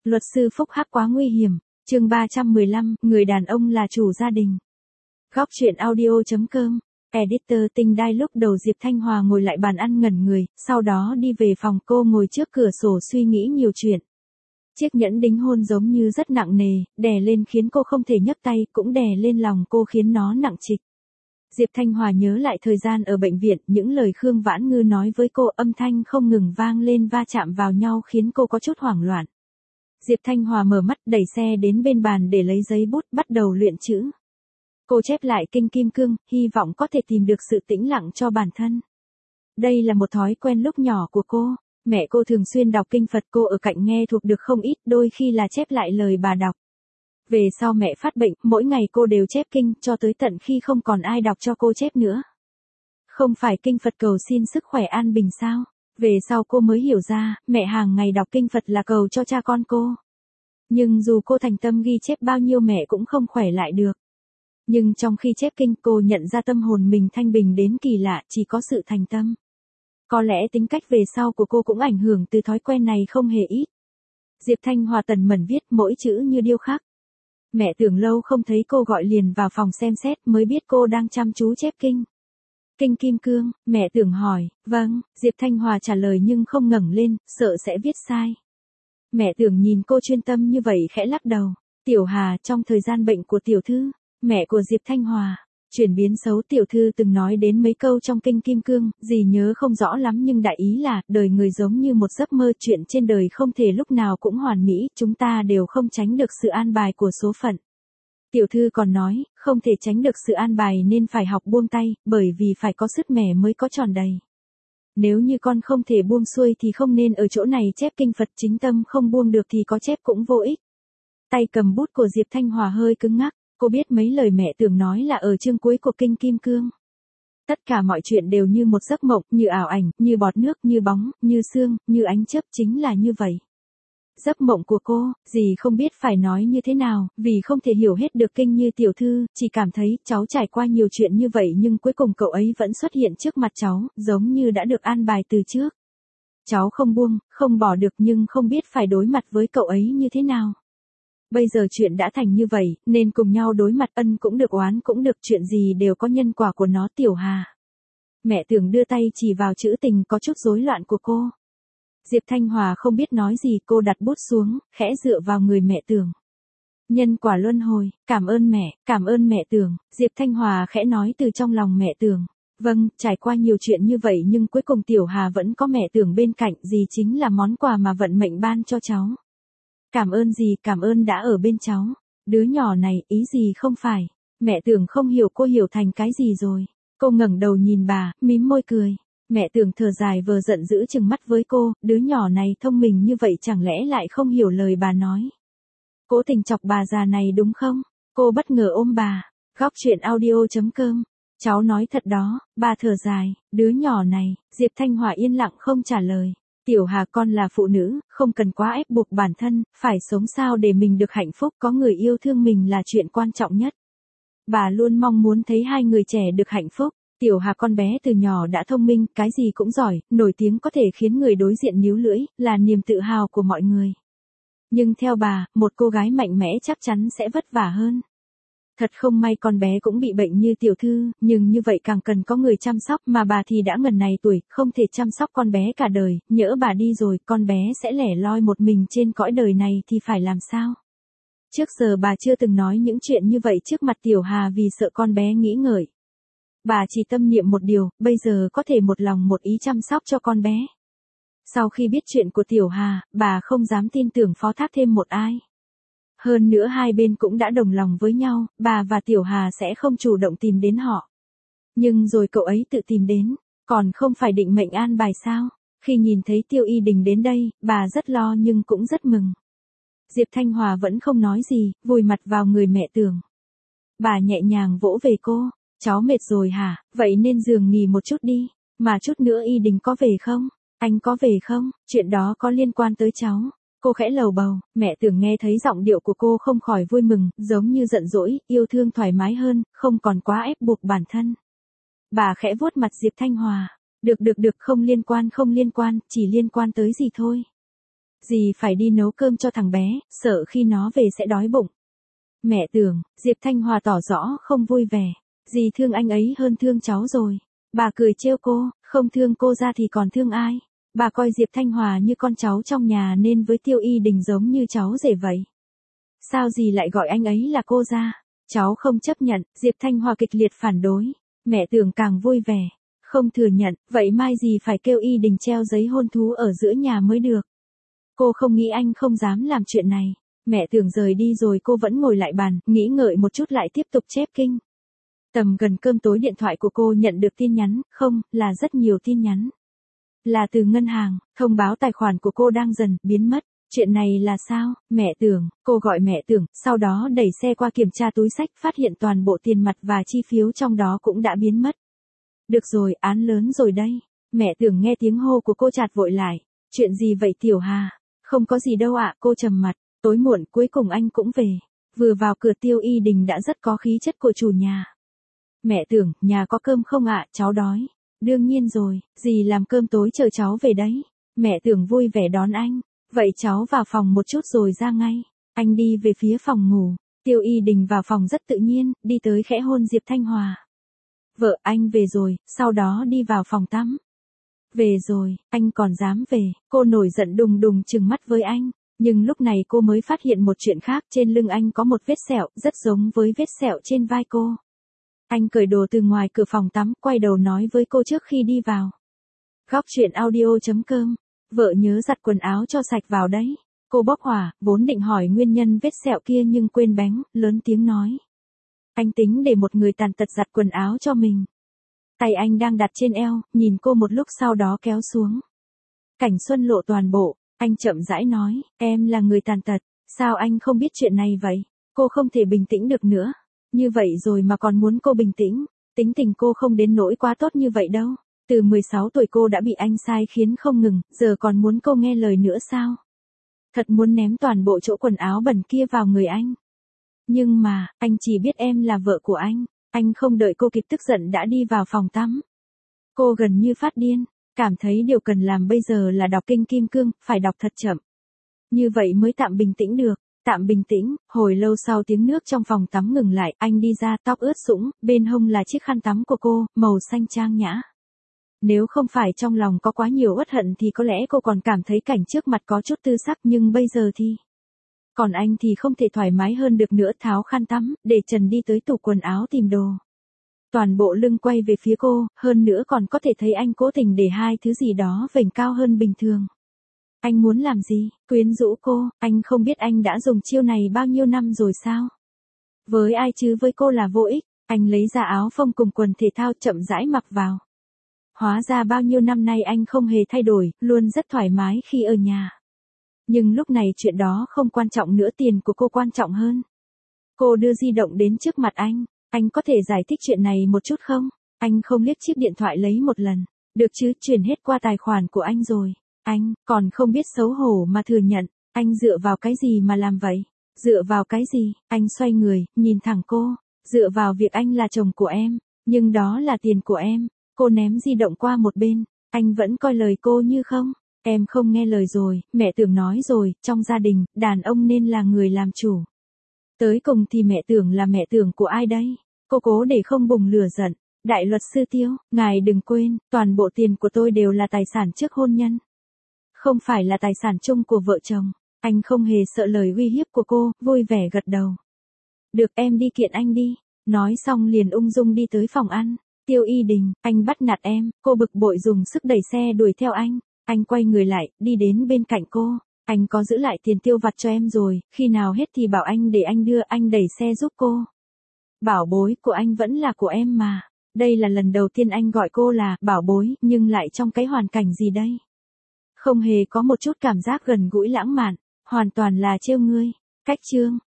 Luật sư phúc hắc quá nguy hiểm. Chương 315, người đàn ông là chủ gia đình. Góc truyện audio.com. Editor Tinh Đai. Lúc đầu Diệp Thanh Hòa ngồi lại bàn ăn ngẩn người, sau đó đi về phòng. Cô ngồi trước cửa sổ suy nghĩ nhiều chuyện. Chiếc nhẫn đính hôn giống như rất nặng nề, đè lên khiến cô không thể nhấc tay, cũng đè lên lòng cô khiến nó nặng trịch. Diệp Thanh Hòa nhớ lại thời gian ở bệnh viện, những lời Khương Vãn Ngư nói với cô, âm thanh không ngừng vang lên va chạm vào nhau khiến cô có chút hoảng loạn. Diệp Thanh Hòa mở mắt, đẩy xe đến bên bàn để lấy giấy bút, bắt đầu luyện chữ. Cô chép lại kinh kim cương, hy vọng có thể tìm được sự tĩnh lặng cho bản thân. Đây là một thói quen lúc nhỏ của cô. Mẹ cô thường xuyên đọc kinh Phật, cô ở cạnh nghe thuộc được không ít, đôi khi là chép lại lời bà đọc. Về sau mẹ phát bệnh, mỗi ngày cô đều chép kinh, cho tới tận khi không còn ai đọc cho cô chép nữa. Không phải kinh Phật cầu xin sức khỏe an bình sao? Về sau cô mới hiểu ra, mẹ hàng ngày đọc kinh Phật là cầu cho cha con cô. Nhưng dù cô thành tâm ghi chép bao nhiêu mẹ cũng không khỏe lại được. Nhưng trong khi chép kinh cô nhận ra tâm hồn mình thanh bình đến kỳ lạ, chỉ có sự thành tâm. Có lẽ tính cách về sau của cô cũng ảnh hưởng từ thói quen này không hề ít. Diệp Thanh Hòa tần mẩn viết mỗi chữ như điêu khắc. Mẹ tưởng lâu không thấy cô gọi liền vào phòng xem xét mới biết cô đang chăm chú chép kinh. Kinh kim cương, mẹ tưởng hỏi, vâng, Diệp Thanh Hòa trả lời nhưng không ngẩng lên, sợ sẽ viết sai. Mẹ tưởng nhìn cô chuyên tâm như vậy khẽ lắc đầu. Tiểu Hà, trong thời gian bệnh của tiểu thư, mẹ của Diệp Thanh Hòa, chuyển biến xấu, tiểu thư từng nói đến mấy câu trong kinh kim cương, dì nhớ không rõ lắm nhưng đại ý là, đời người giống như một giấc mơ, chuyện trên đời không thể lúc nào cũng hoàn mỹ, chúng ta đều không tránh được sự an bài của số phận. Tiểu thư còn nói, không thể tránh được sự an bài nên phải học buông tay, bởi vì phải có sứt mẻ mới có tròn đầy. Nếu như con không thể buông xuôi thì không nên ở chỗ này chép kinh Phật, chính tâm không buông được thì có chép cũng vô ích. Tay cầm bút của Diệp Thanh Hòa hơi cứng ngắc, cô biết mấy lời mẹ tưởng nói là ở chương cuối của kinh kim cương. Tất cả mọi chuyện đều như một giấc mộng, như ảo ảnh, như bọt nước, như bóng, như sương, như ánh chớp, chính là như vậy. Giấc mộng của cô, dì không biết phải nói như thế nào, vì không thể hiểu hết được kinh như tiểu thư, chỉ cảm thấy cháu trải qua nhiều chuyện như vậy nhưng cuối cùng cậu ấy vẫn xuất hiện trước mặt cháu, giống như đã được an bài từ trước. Cháu không buông, không bỏ được nhưng không biết phải đối mặt với cậu ấy như thế nào. Bây giờ chuyện đã thành như vậy, nên cùng nhau đối mặt, ân cũng được oán cũng được, chuyện gì đều có nhân quả của nó. Tiểu Hà. Mẹ tưởng đưa tay chỉ vào chữ tình có chút rối loạn của cô. Diệp Thanh Hòa không biết nói gì, cô đặt bút xuống, khẽ dựa vào người mẹ tưởng. Nhân quả luân hồi, cảm ơn mẹ tưởng, Diệp Thanh Hòa khẽ nói từ trong lòng mẹ tưởng. Vâng, trải qua nhiều chuyện như vậy nhưng cuối cùng Tiểu Hà vẫn có mẹ tưởng bên cạnh, dì chính là món quà mà vận mệnh ban cho cháu. Cảm ơn dì, cảm ơn đã ở bên cháu. Đứa nhỏ này, ý gì không phải. Mẹ tưởng không hiểu cô hiểu thành cái gì rồi. Cô ngẩng đầu nhìn bà, mím môi cười. Mẹ tưởng thở dài vờ giận dữ chừng mắt với cô, đứa nhỏ này thông minh như vậy chẳng lẽ lại không hiểu lời bà nói. Cố tình chọc bà già này đúng không? Cô bất ngờ ôm bà. Góc truyện audio.com. Cháu nói thật đó, bà thở dài, đứa nhỏ này. Diệp Thanh Hòa yên lặng không trả lời. Tiểu Hà, con là phụ nữ, không cần quá ép buộc bản thân, phải sống sao để mình được hạnh phúc, có người yêu thương mình là chuyện quan trọng nhất. Bà luôn mong muốn thấy hai người trẻ được hạnh phúc. Tiểu Hà con bé từ nhỏ đã thông minh, cái gì cũng giỏi, nổi tiếng có thể khiến người đối diện níu lưỡi, là niềm tự hào của mọi người. Nhưng theo bà, một cô gái mạnh mẽ chắc chắn sẽ vất vả hơn. Thật không may con bé cũng bị bệnh như tiểu thư, nhưng như vậy càng cần có người chăm sóc, mà bà thì đã ngần này tuổi, không thể chăm sóc con bé cả đời, nhỡ bà đi rồi, con bé sẽ lẻ loi một mình trên cõi đời này thì phải làm sao? Trước giờ bà chưa từng nói những chuyện như vậy trước mặt Tiểu Hà vì sợ con bé nghĩ ngợi. Bà chỉ tâm niệm một điều, bây giờ có thể một lòng một ý chăm sóc cho con bé. Sau khi biết chuyện của Tiểu Hà, bà không dám tin tưởng phó thác thêm một ai. Hơn nữa hai bên cũng đã đồng lòng với nhau, bà và Tiểu Hà sẽ không chủ động tìm đến họ. Nhưng rồi cậu ấy tự tìm đến, còn không phải định mệnh an bài sao? Khi nhìn thấy Tiêu Y Đình đến đây, bà rất lo nhưng cũng rất mừng. Diệp Thanh Hòa vẫn không nói gì, vùi mặt vào người mẹ tưởng. Bà nhẹ nhàng vỗ về cô, cháu mệt rồi hả, vậy nên giường nghỉ một chút đi, mà chút nữa Y Đình có về không? Anh có về không? Chuyện đó có liên quan tới cháu. Cô khẽ lầu bầu, mẹ tưởng nghe thấy giọng điệu của cô không khỏi vui mừng, giống như giận dỗi, yêu thương thoải mái hơn, không còn quá ép buộc bản thân. Bà khẽ vuốt mặt Diệp Thanh Hòa, được, không liên quan, chỉ liên quan tới gì thôi. Dì phải đi nấu cơm cho thằng bé, sợ khi nó về sẽ đói bụng. Mẹ tưởng, Diệp Thanh Hòa tỏ rõ không vui vẻ. Dì thương anh ấy hơn thương cháu rồi. Bà cười trêu cô, không thương cô ra thì còn thương ai. Bà coi Diệp Thanh Hòa như con cháu trong nhà nên với Tiêu Y Đình giống như cháu rể vậy. Sao dì lại gọi anh ấy là cô ra? Cháu không chấp nhận, Diệp Thanh Hòa kịch liệt phản đối. Mẹ tưởng càng vui vẻ. Không thừa nhận, vậy mai dì phải kêu Y Đình treo giấy hôn thú ở giữa nhà mới được. Cô không nghĩ anh không dám làm chuyện này. Mẹ tưởng rời đi rồi cô vẫn ngồi lại bàn, nghĩ ngợi một chút lại tiếp tục chép kinh. Tầm gần cơm tối điện thoại của cô nhận được tin nhắn, không, là rất nhiều tin nhắn. Là từ ngân hàng, thông báo tài khoản của cô đang dần biến mất. Chuyện này là sao, mẹ tưởng, cô gọi mẹ tưởng, sau đó đẩy xe qua kiểm tra túi xách phát hiện toàn bộ tiền mặt và chi phiếu trong đó cũng đã biến mất. Được rồi, án lớn rồi đây. Mẹ tưởng nghe tiếng hô của cô chạt vội lại. Chuyện gì vậy Tiểu Hà? Không có gì đâu ạ, cô trầm mặt. Tối muộn cuối cùng anh cũng về. Vừa vào cửa Tiêu Y Đình đã rất có khí chất của chủ nhà. Mẹ tưởng, nhà có cơm không ạ, cháu đói. Đương nhiên rồi, dì làm cơm tối chờ cháu về đấy. Mẹ tưởng vui vẻ đón anh. Vậy cháu vào phòng một chút rồi ra ngay. Anh đi về phía phòng ngủ. Tiêu Y Đình vào phòng rất tự nhiên, đi tới khẽ hôn Diệp Thanh Hòa. Vợ anh về rồi, sau đó đi vào phòng tắm. Về rồi, anh còn dám về, cô nổi giận đùng đùng trừng mắt với anh. Nhưng lúc này cô mới phát hiện một chuyện khác, trên lưng anh có một vết sẹo, rất giống với vết sẹo trên vai cô. Anh cởi đồ từ ngoài cửa phòng tắm, quay đầu nói với cô trước khi đi vào. Góc truyện audio.com, vợ nhớ giặt quần áo cho sạch vào đấy. Cô bốc hỏa, vốn định hỏi nguyên nhân vết sẹo kia nhưng quên bén, lớn tiếng nói. Anh tính để một người tàn tật giặt quần áo cho mình. Tay anh đang đặt trên eo, nhìn cô một lúc sau đó kéo xuống. Cảnh xuân lộ toàn bộ, anh chậm rãi nói, em là người tàn tật, sao anh không biết chuyện này vậy? Cô không thể bình tĩnh được nữa. Như vậy rồi mà còn muốn cô bình tĩnh, tính tình cô không đến nỗi quá tốt như vậy đâu. Từ 16 tuổi cô đã bị anh sai khiến không ngừng, giờ còn muốn cô nghe lời nữa sao? Thật muốn ném toàn bộ chỗ quần áo bẩn kia vào người anh. Nhưng mà, anh chỉ biết em là vợ của anh không đợi cô kịp tức giận đã đi vào phòng tắm. Cô gần như phát điên, cảm thấy điều cần làm bây giờ là đọc kinh Kim Cương, phải đọc thật chậm. Như vậy mới tạm bình tĩnh được, tạm bình tĩnh, hồi lâu sau tiếng nước trong phòng tắm ngừng lại, anh đi ra tóc ướt sũng, bên hông là chiếc khăn tắm của cô, màu xanh trang nhã. Nếu không phải trong lòng có quá nhiều uất hận thì có lẽ cô còn cảm thấy cảnh trước mặt có chút tư sắc nhưng bây giờ thì... Còn anh thì không thể thoải mái hơn được nữa tháo khăn tắm, để trần đi tới tủ quần áo tìm đồ. Toàn bộ lưng quay về phía cô, hơn nữa còn có thể thấy anh cố tình để hai thứ gì đó vểnh cao hơn bình thường. Anh muốn làm gì? Quyến rũ cô, anh không biết anh đã dùng chiêu này bao nhiêu năm rồi sao? Với ai chứ với cô là vô ích, anh lấy ra áo phông cùng quần thể thao chậm rãi mặc vào. Hóa ra bao nhiêu năm nay anh không hề thay đổi, luôn rất thoải mái khi ở nhà. Nhưng lúc này chuyện đó không quan trọng nữa, tiền của cô quan trọng hơn. Cô đưa di động đến trước mặt anh có thể giải thích chuyện này một chút không? Anh không liếc chiếc điện thoại lấy một lần. Được chứ, chuyển hết qua tài khoản của anh rồi. Anh, còn không biết xấu hổ mà thừa nhận, anh dựa vào cái gì mà làm vậy? Dựa vào cái gì? Anh xoay người, nhìn thẳng cô. Dựa vào việc anh là chồng của em, nhưng đó là tiền của em. Cô ném di động qua một bên, anh vẫn coi lời cô như không. Em không nghe lời rồi, mẹ tưởng nói rồi, trong gia đình, đàn ông nên là người làm chủ. Tới cùng thì mẹ tưởng là mẹ tưởng của ai đây? Cô cố để không bùng lửa giận. Đại luật sư Tiêu, ngài đừng quên, toàn bộ tiền của tôi đều là tài sản trước hôn nhân. Không phải là tài sản chung của vợ chồng. Anh không hề sợ lời uy hiếp của cô, vui vẻ gật đầu. Được, em đi kiện anh đi. Nói xong liền ung dung đi tới phòng ăn. Tiêu Y Đình, anh bắt nạt em. Cô bực bội dùng sức đẩy xe đuổi theo anh. Anh quay người lại, đi đến bên cạnh cô. Anh có giữ lại tiền tiêu vặt cho em rồi, khi nào hết thì bảo anh để anh đưa, anh đẩy xe giúp cô. Bảo bối của anh vẫn là của em mà. Đây là lần đầu tiên anh gọi cô là bảo bối, nhưng lại trong cái hoàn cảnh gì đây? Không hề có một chút cảm giác gần gũi lãng mạn, hoàn toàn là trêu ngươi. Cách chương